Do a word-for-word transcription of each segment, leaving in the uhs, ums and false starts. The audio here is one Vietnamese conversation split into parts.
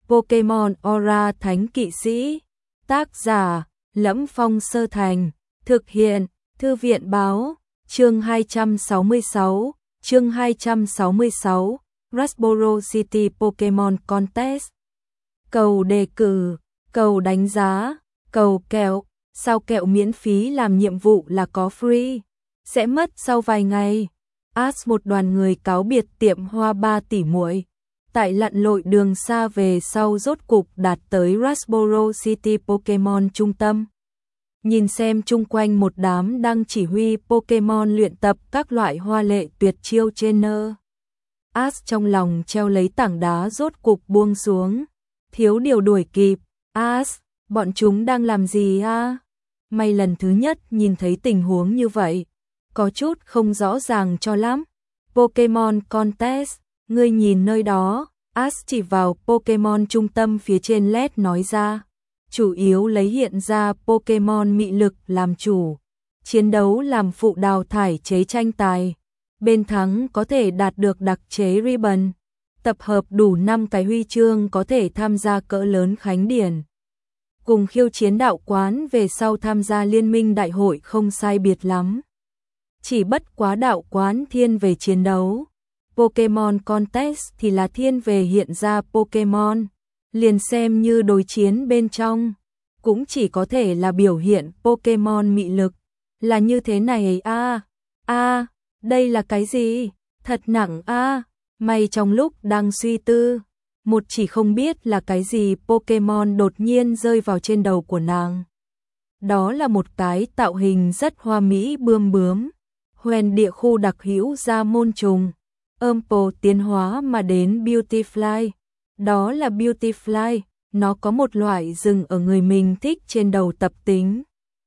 Pokemon Aura Thánh Kỵ Sĩ. Tác giả: Lẫm Phong Sơ Thành. Thực hiện: Thư viện Báo. Chương hai trăm sáu mươi sáu. Chương hai trăm sáu mươi sáu. Rustboro City Pokemon Contest. Cầu đề cử, cầu đánh giá, cầu kẹo. Sao kẹo miễn phí làm nhiệm vụ là có free? Sẽ mất sau vài ngày. Ash một đoàn người cáo biệt tiệm hoa ba tỷ muội. Tại lặn lội đường xa về sau rốt cục đạt tới Rustboro City Pokemon trung tâm. Nhìn xem chung quanh một đám đang chỉ huy Pokemon luyện tập các loại hoa lệ tuyệt chiêu trainer. Ash trong lòng treo lấy tảng đá rốt cục buông xuống. Thiếu điều đuổi kịp. Ash, bọn chúng đang làm gì a? May lần thứ nhất nhìn thấy tình huống như vậy. Có chút không rõ ràng cho lắm. Pokemon Contest, ngươi nhìn nơi đó. Ash chỉ vào Pokemon trung tâm phía trên led nói ra. Chủ yếu lấy hiện ra Pokemon mị lực làm chủ. Chiến đấu làm phụ đào thải chế tranh tài. Bên thắng có thể đạt được đặc chế ribbon. Tập hợp đủ năm cái huy chương có thể tham gia cỡ lớn khánh điển. Cùng khiêu chiến đạo quán về sau tham gia liên minh đại hội không sai biệt lắm. Chỉ bất quá đạo quán thiên về chiến đấu. Pokemon Contest thì là thiên về hiện ra Pokemon. Liền xem như đối chiến bên trong. Cũng chỉ có thể là biểu hiện Pokemon mị lực. Là như thế này a a đây là cái gì? Thật nặng a May trong lúc đang suy tư. Một chỉ không biết là cái gì Pokemon đột nhiên rơi vào trên đầu của nàng. Đó là một cái tạo hình rất hoa mỹ bươm bướm. Huyền địa khu đặc hữu ra môn trùng. Umpo tiến hóa mà đến Beautifly. Đó là Beautifly, nó có một loại rừng ở người mình thích trên đầu tập tính.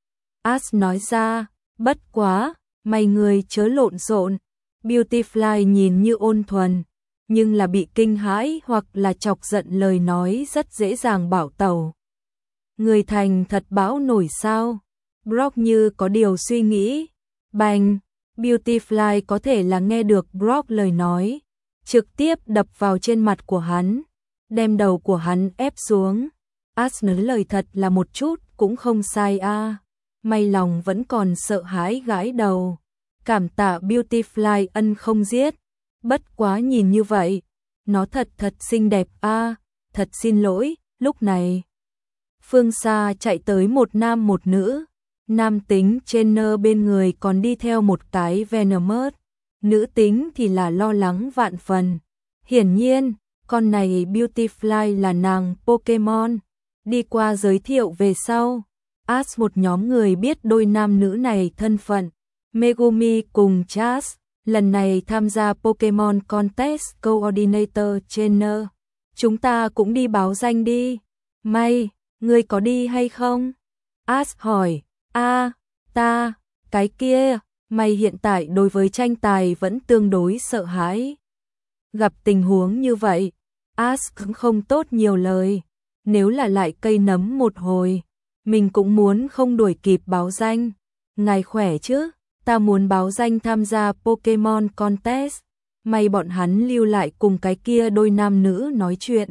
Ash nói ra, bất quá, mày người chớ lộn xộn. Beautifly nhìn như ôn thuần, nhưng là bị kinh hãi hoặc là chọc giận lời nói rất dễ dàng bảo tẩu. Người thành thật bão nổi sao? Brock như có điều suy nghĩ. Bành! Beautifly có thể là nghe được Brock lời nói, trực tiếp đập vào trên mặt của hắn, đem đầu của hắn ép xuống. Ash nói lời thật là một chút cũng không sai a. May lòng vẫn còn sợ hãi gãi đầu. Cảm tạ Beautifly ân không giết. Bất quá nhìn như vậy, nó thật thật xinh đẹp a. Thật xin lỗi. Lúc này, phương xa chạy tới một nam một nữ. Nam tính trainer bên người còn đi theo một cái Venomous. Nữ tính thì là lo lắng vạn phần. Hiển nhiên, con này Beautifly là nàng Pokemon. Đi qua giới thiệu về sau, Ash một nhóm người biết đôi nam nữ này thân phận. Megumi cùng Chas, lần này tham gia Pokemon Contest Coordinator Trainer. Chúng ta cũng đi báo danh đi. May, ngươi có đi hay không? Ash hỏi. A, à, ta, cái kia, mày hiện tại đối với tranh tài vẫn tương đối sợ hãi. Gặp tình huống như vậy, Ash cũng không tốt nhiều lời. Nếu là lại cây nấm một hồi, mình cũng muốn không đuổi kịp báo danh. Ngài khỏe chứ? Ta muốn báo danh tham gia Pokemon Contest. May bọn hắn lưu lại cùng cái kia đôi nam nữ nói chuyện.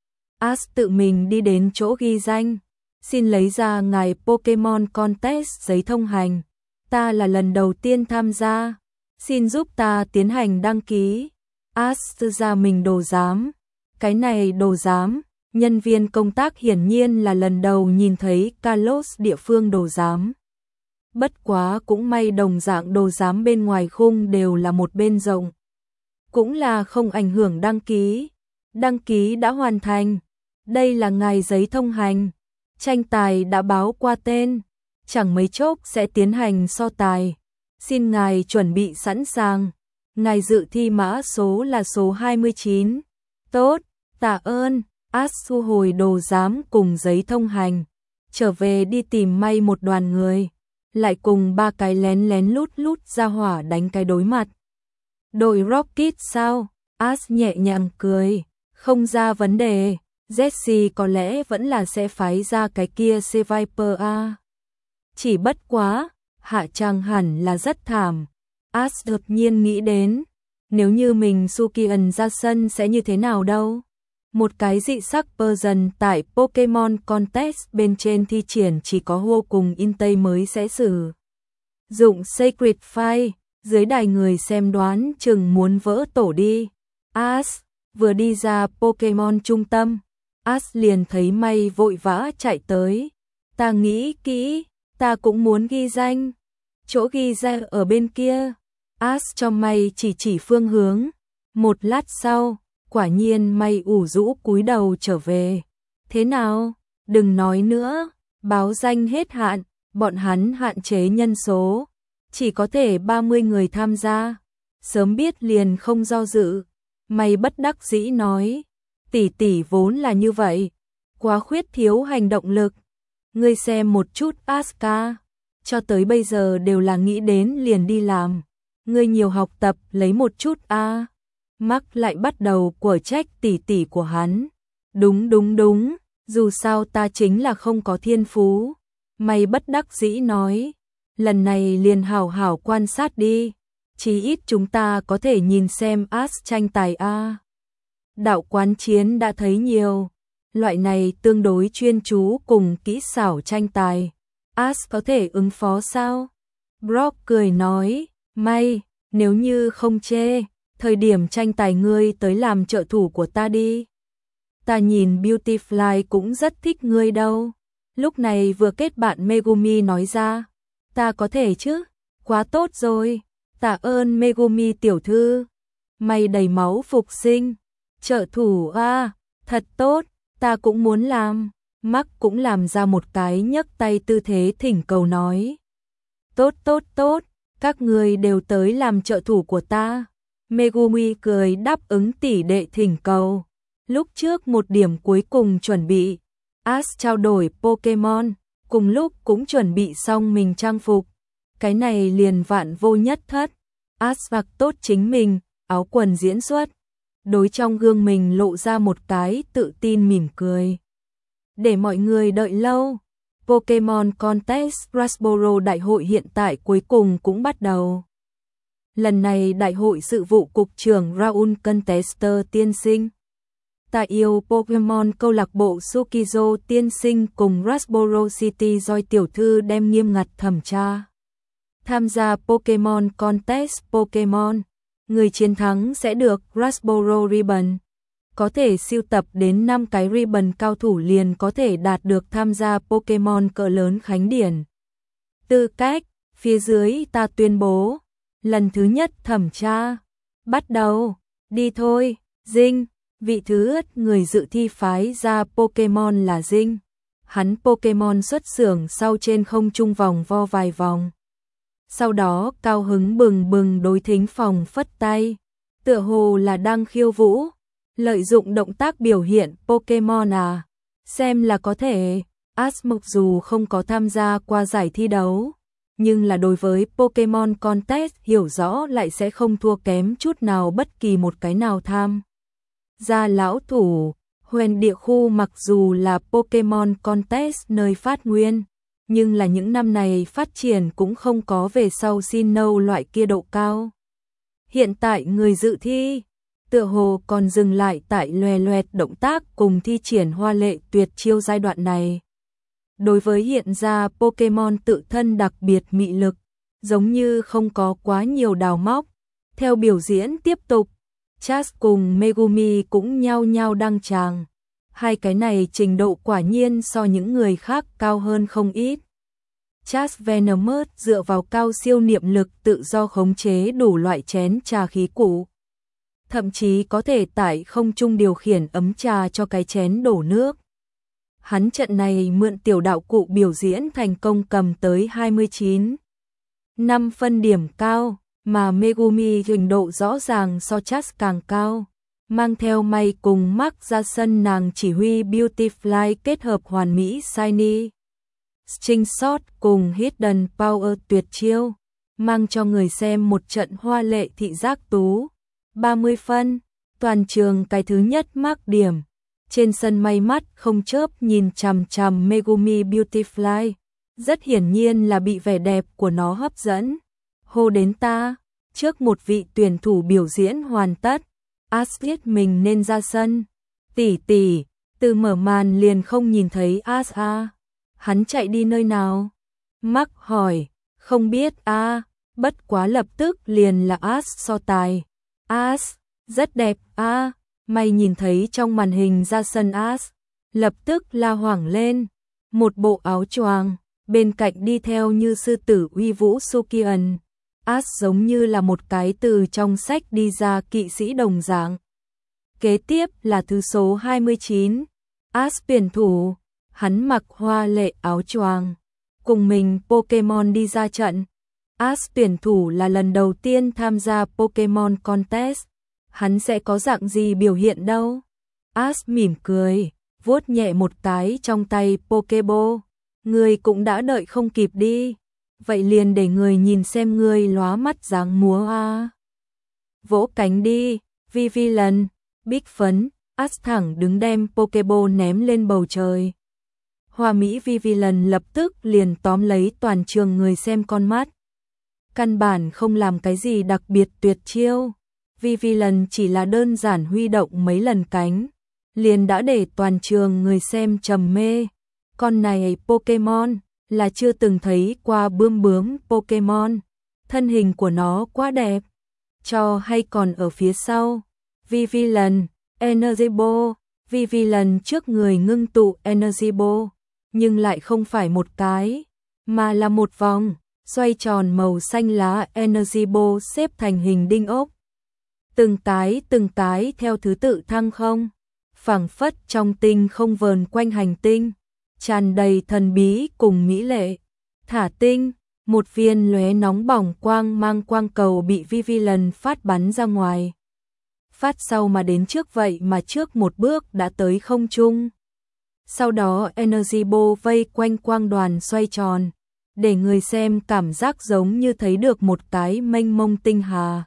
Ash tự mình đi đến chỗ ghi danh. Xin lấy ra ngài Pokemon Contest giấy thông hành. Ta là lần đầu tiên tham gia. Xin giúp ta tiến hành đăng ký. Ash ra mình đồ giám. Cái này đồ giám. Nhân viên công tác hiển nhiên là lần đầu nhìn thấy Kalos địa phương đồ giám. Bất quá cũng may đồng dạng đồ giám bên ngoài khung đều là một bên rộng. Cũng là không ảnh hưởng đăng ký. Đăng ký đã hoàn thành. Đây là ngài giấy thông hành. Tranh tài đã báo qua tên, chẳng mấy chốc sẽ tiến hành so tài. Xin ngài chuẩn bị sẵn sàng. Ngài dự thi mã số là số hai mươi chín. Tốt, tạ ơn. Ash thu hồi đồ giám cùng giấy thông hành. Trở về đi tìm may một đoàn người. Lại cùng ba cái lén lén lút lút ra hỏa đánh cái đối mặt. Đội Rocket sao? Ash nhẹ nhàng cười. Không ra vấn đề. Jessie có lẽ vẫn là sẽ phái ra cái kia C-Viper a. Chỉ bất quá, hạ trang hẳn là rất thảm. Ash đột nhiên nghĩ đến, nếu như mình Sukian ra sân sẽ như thế nào đâu. Một cái dị sắc version tại Pokemon Contest bên trên thi triển chỉ có Ho cùng Entei mới sẽ sử dụng Sacred Fire, dưới đài người xem đoán chừng muốn vỡ tổ đi. Ash vừa đi ra Pokemon trung tâm, Ash liền thấy May vội vã chạy tới. Ta nghĩ kỹ, ta cũng muốn ghi danh. Chỗ ghi danh ở bên kia. Ash cho May chỉ chỉ phương hướng. Một lát sau, quả nhiên May ủ rũ cúi đầu trở về. Thế nào? Đừng nói nữa, báo danh hết hạn, bọn hắn hạn chế nhân số. Chỉ có thể ba mươi người tham gia. Sớm biết liền không do dự. May bất đắc dĩ nói. Tỷ tỷ vốn là như vậy. Quá khuyết thiếu hành động lực. Ngươi xem một chút Asuka. Cho tới bây giờ đều là nghĩ đến liền đi làm. Ngươi nhiều học tập lấy một chút a. À. Mark lại bắt đầu của trách tỷ tỷ của hắn. Đúng đúng đúng. Dù sao ta chính là không có thiên phú. May bất đắc dĩ nói. Lần này liền hảo hảo quan sát đi. Chí ít chúng ta có thể nhìn xem Ash tranh tài a. Đạo quán chiến đã thấy nhiều. Loại này tương đối chuyên chú cùng kỹ xảo tranh tài. Ash có thể ứng phó sao? Brock cười nói. May, nếu như không chê, thời điểm tranh tài ngươi tới làm trợ thủ của ta đi. Ta nhìn Beautifly cũng rất thích ngươi đâu. Lúc này vừa kết bạn Megumi nói ra. Ta có thể chứ? Quá tốt rồi. Tạ ơn Megumi tiểu thư. May đầy máu phục sinh. Trợ thủ a, thật tốt, ta cũng muốn làm. Mark cũng làm ra một cái nhấc tay tư thế thỉnh cầu nói. Tốt tốt tốt, các người đều tới làm trợ thủ của ta. Megumi cười đáp ứng tỷ đệ thỉnh cầu. Lúc trước một điểm cuối cùng chuẩn bị. Ash trao đổi Pokemon, cùng lúc cũng chuẩn bị xong mình trang phục. Cái này liền vạn vô nhất thất. Ash mặc tốt chính mình, áo quần diễn xuất. Đối trong gương mình lộ ra một cái tự tin mỉm cười. Để mọi người đợi lâu, Pokemon Contest Rasboro đại hội hiện tại cuối cùng cũng bắt đầu. Lần này đại hội sự vụ cục trưởng Raul Contester tiên sinh. Ta yêu Pokemon câu lạc bộ Sukizo tiên sinh cùng Rasboro City Joy tiểu thư đem nghiêm ngặt thẩm tra. Tham gia Pokemon Contest Pokemon, người chiến thắng sẽ được Rasboro Ribbon. Có thể sưu tập đến năm cái ribbon cao thủ liền có thể đạt được tham gia Pokemon cỡ lớn khánh điển. Tư cách, phía dưới ta tuyên bố, lần thứ nhất thẩm tra, bắt đầu, đi thôi, Dinh, vị thứ nhất người dự thi phái ra Pokemon là Dinh. Hắn Pokemon xuất xưởng sau trên không trung vòng vo vài vòng. Sau đó cao hứng bừng bừng đối thính phòng phất tay, tựa hồ là đang khiêu vũ, lợi dụng động tác biểu hiện Pokemon à, xem là có thể. Ash mặc dù không có tham gia qua giải thi đấu, nhưng là đối với Pokemon Contest hiểu rõ lại sẽ không thua kém chút nào bất kỳ một cái nào tham gia lão thủ. Huyền địa khu mặc dù là Pokemon Contest nơi phát nguyên, nhưng là những năm này phát triển cũng không có về sau Sinnoh loại kia độ cao. Hiện tại người dự thi, tựa hồ còn dừng lại tại loè loẹt động tác cùng thi triển hoa lệ tuyệt chiêu giai đoạn này. Đối với hiện ra Pokemon tự thân đặc biệt mị lực, giống như không có quá nhiều đào móc. Theo biểu diễn tiếp tục, Chas cùng Megumi cũng nhao nhao đăng tràng. Hai cái này trình độ quả nhiên so những người khác cao hơn không ít. Chas Venomous dựa vào cao siêu niệm lực tự do khống chế đủ loại chén trà khí cụ. Thậm chí có thể tại không trung điều khiển ấm trà cho cái chén đổ nước. Hắn trận này mượn tiểu đạo cụ biểu diễn thành công cầm tới hai mươi chín năm phân điểm cao, mà Megumi trình độ rõ ràng so Chas càng cao. Mang theo May cùng Mark ra sân, nàng chỉ huy Beautifly kết hợp hoàn mỹ Shiny String Shot cùng Hidden Power tuyệt chiêu, mang cho người xem một trận hoa lệ thị giác tú. ba mươi phân, toàn trường cái thứ nhất Mark điểm. Trên sân May mắt không chớp nhìn chằm chằm Megumi Beautifly, rất hiển nhiên là bị vẻ đẹp của nó hấp dẫn. Hô đến ta, trước một vị tuyển thủ biểu diễn hoàn tất, Ash biết mình nên ra sân. Tỷ tỷ, từ mở màn liền không nhìn thấy Ash a. Hắn chạy đi nơi nào? Mark hỏi, không biết a, à, bất quá lập tức liền là Ash so tài. Ash, rất đẹp a, à, mày nhìn thấy trong màn hình ra sân Ash, lập tức la hoảng lên, một bộ áo choàng, bên cạnh đi theo như sư tử uy vũ Sukian. Ash giống như là một cái từ trong sách đi ra kỵ sĩ đồng dạng. Kế tiếp là thứ số hai mươi chín, Ash tuyển thủ, hắn mặc hoa lệ áo choàng, cùng mình Pokemon đi ra trận. Ash tuyển thủ là lần đầu tiên tham gia Pokemon Contest, hắn sẽ có dạng gì biểu hiện đâu? Ash mỉm cười, vuốt nhẹ một cái trong tay Pokeball, người cũng đã đợi không kịp đi, vậy liền để người nhìn xem người lóa mắt dáng múa a. Vỗ cánh đi, Vivillon, Big phấn, Ash thẳng đứng đem Pokeball ném lên bầu trời. Hoa mỹ Vivillon lập tức liền tóm lấy toàn trường người xem con mắt. Căn bản không làm cái gì đặc biệt tuyệt chiêu, Vivillon chỉ là đơn giản huy động mấy lần cánh, liền đã để toàn trường người xem trầm mê. Con này Pokemon là chưa từng thấy qua bướm bướm Pokemon, thân hình của nó quá đẹp. Cho hay còn ở phía sau, Vivillon, Energy Ball, Vivillon trước người ngưng tụ Energy Ball, nhưng lại không phải một cái, mà là một vòng, xoay tròn màu xanh lá Energy Ball xếp thành hình đinh ốc. Từng cái từng cái theo thứ tự thăng không, phảng phất trong tinh không vờn quanh hành tinh, tràn đầy thần bí cùng mỹ lệ. Thả tinh, một viên lóe nóng bỏng quang mang quang cầu bị Vivillon phát bắn ra ngoài. Phát sau mà đến trước vậy mà trước một bước đã tới không trung. Sau đó Energy Ball vây quanh quang đoàn xoay tròn, để người xem cảm giác giống như thấy được một cái mênh mông tinh hà.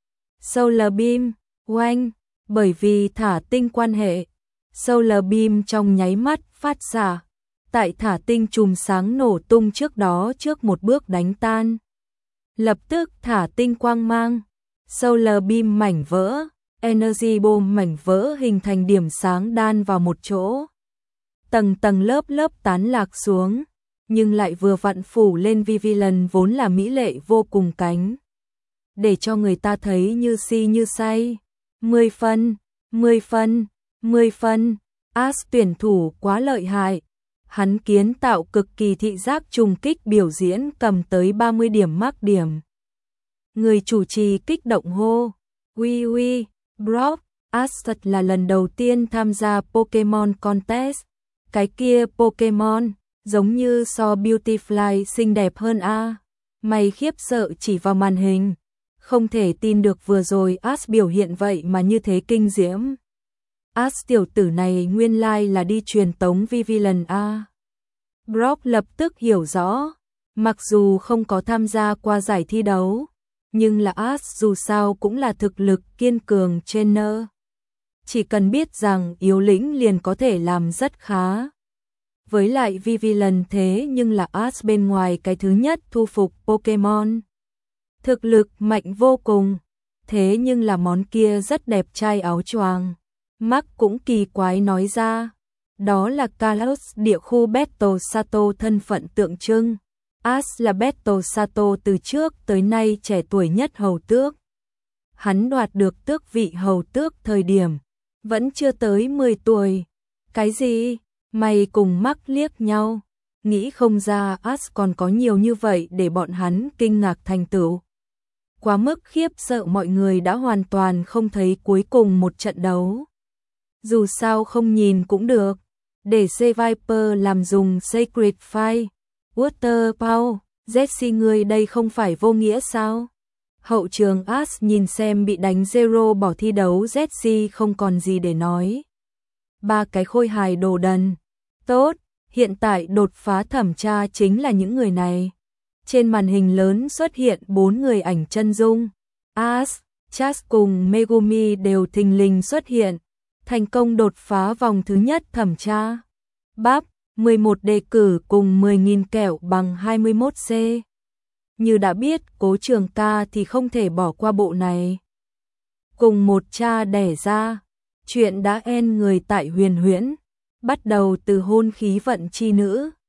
Solar Beam, oanh, bởi vì thả tinh quan hệ, Solar Beam trong nháy mắt phát xạ, tại thả tinh chùm sáng nổ tung trước đó trước một bước đánh tan. Lập tức thả tinh quang mang, Solar Beam mảnh vỡ, Energy Ball mảnh vỡ hình thành điểm sáng đan vào một chỗ. Tầng tầng lớp lớp tán lạc xuống, nhưng lại vừa vặn phủ lên Vivillon vốn là mỹ lệ vô cùng cánh, để cho người ta thấy như si như say. Mười phân, mười phân, mười phân, Ash tuyển thủ quá lợi hại. Hắn kiến tạo cực kỳ thị giác trùng kích biểu diễn cầm tới ba mươi điểm mắc điểm. Người chủ trì kích động hô, uy uy, Brock, Ash thật là lần đầu tiên tham gia Pokemon Contest. Cái kia Pokemon, giống như so Beautifly xinh đẹp hơn a. Mày khiếp sợ chỉ vào màn hình, không thể tin được vừa rồi Ash biểu hiện vậy mà như thế kinh diễm. Ash tiểu tử này nguyên lai là đi truyền tống Vivillon a. Brock lập tức hiểu rõ, mặc dù không có tham gia qua giải thi đấu, nhưng là Ash dù sao cũng là thực lực kiên cường trainer. Chỉ cần biết rằng yếu lĩnh liền có thể làm rất khá. Với lại Vivillon thế nhưng là Ash bên ngoài cái thứ nhất thu phục Pokemon. Thực lực mạnh vô cùng, thế nhưng là món kia rất đẹp trai áo choàng. Mark cũng kỳ quái nói ra, đó là Kalos địa khu Battle Sato thân phận tượng trưng. Ash là Battle Sato từ trước tới nay trẻ tuổi nhất hầu tước. Hắn đoạt được tước vị hầu tước thời điểm vẫn chưa tới mười tuổi. Cái gì? Mày cùng Mark liếc nhau, nghĩ không ra Ash còn có nhiều như vậy để bọn hắn kinh ngạc thành tựu. Quá mức khiếp sợ mọi người đã hoàn toàn không thấy cuối cùng một trận đấu. Dù sao không nhìn cũng được, để C Viper làm dùng Sacred Fire, Water Power, Jessie người đây không phải vô nghĩa sao? Hậu trường Ash nhìn xem bị đánh zero bỏ thi đấu Jessie không còn gì để nói. Ba cái khôi hài đồ đần. Tốt, hiện tại đột phá thẩm tra chính là những người này. Trên màn hình lớn xuất hiện bốn người ảnh chân dung. Ash, Chas cùng Megumi đều thình lình xuất hiện, thành công đột phá vòng thứ nhất thẩm tra. Bắp, mười một đề cử cùng mười nghìn kẹo bằng hai mươi mốt C. Như đã biết Cố Trường Ca thì không thể bỏ qua bộ này. Cùng một cha đẻ ra, Chuyện đã en người tại huyền huyễn, bắt đầu từ hôn khí vận chi nữ,